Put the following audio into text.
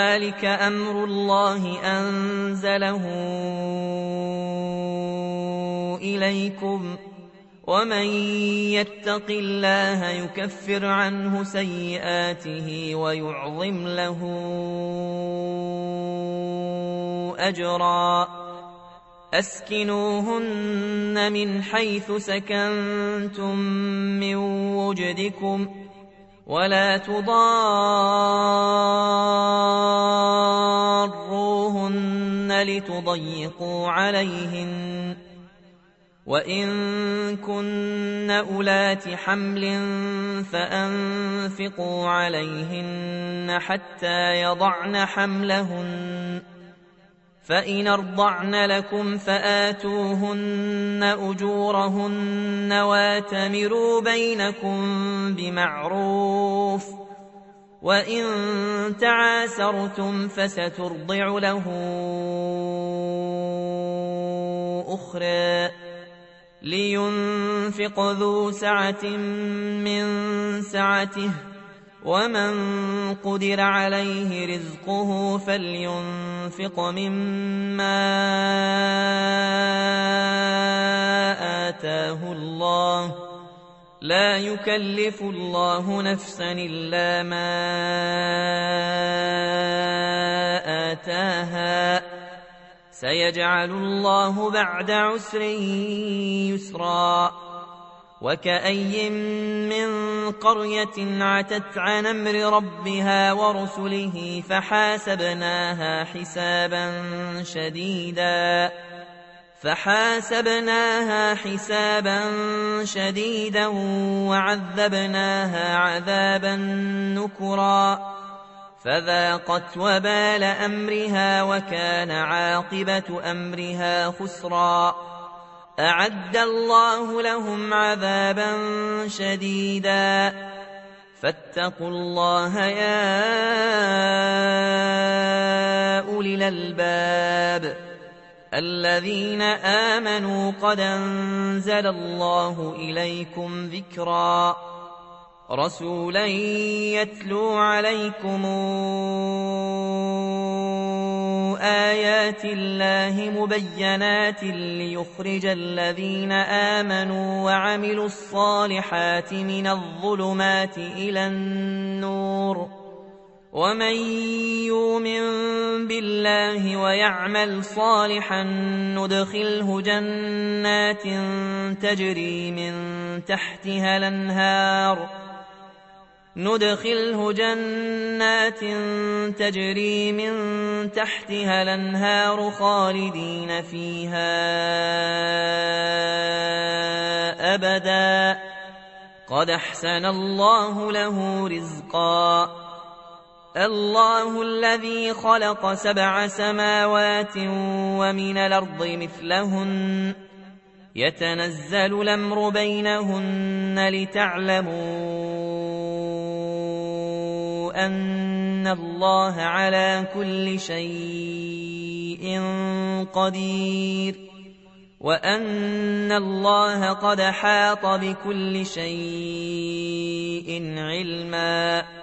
ذلك أمر الله أنزله إليكم ومن يتق الله يكفر عنه سيئاته ويعظم له أجرا أسكنوهن من حيث سكنتم من وجدكم ولا تضاروهن لتضيقوا عليهن وإن كن أولات حمل فأنفقوا عليهن حتى يضعن حملهن فإن أرضعن لكم فآتوهن أجورهن واتمروا بينكم بمعروف وإن تعاسرتم فسترضع له أخرى لينفق ذو سعة من سعته ومن قدر عليه رزقه فلينفق مما آتاه الله لا يكلف الله نفسا إلا ما آتاها سيجعل الله بعد عسر يسرا وكأي من قرية عتت عن أمر ربها ورسله فحاسبناها حسابا شديدا وعذبناها عذابا نكرا فذاقت وبال أمرها وكان عاقبة أمرها خسرا أعد الله لهم عذابا شديدا فاتقوا الله يا أولي الألباب الذين آمنوا قد أنزل الله إليكم ذكرا رسولا يتلو عليكم آيات الله مبينات ليخرج الذين آمنوا وعملوا الصالحات من الظلمات إلى النور ومن يؤمن بالله ويعمل صالحا ندخله جنات تجري من تحتها الأنهار خالدين فيها أبدا قد أحسن الله له رزقا الله الذي خلق 7 سماوات ومن الأرض مثلهن يتنزل الأمر بينهن لتعلموا أن الله على كل شيء قدير وأن الله قد حاط بكل شيء علما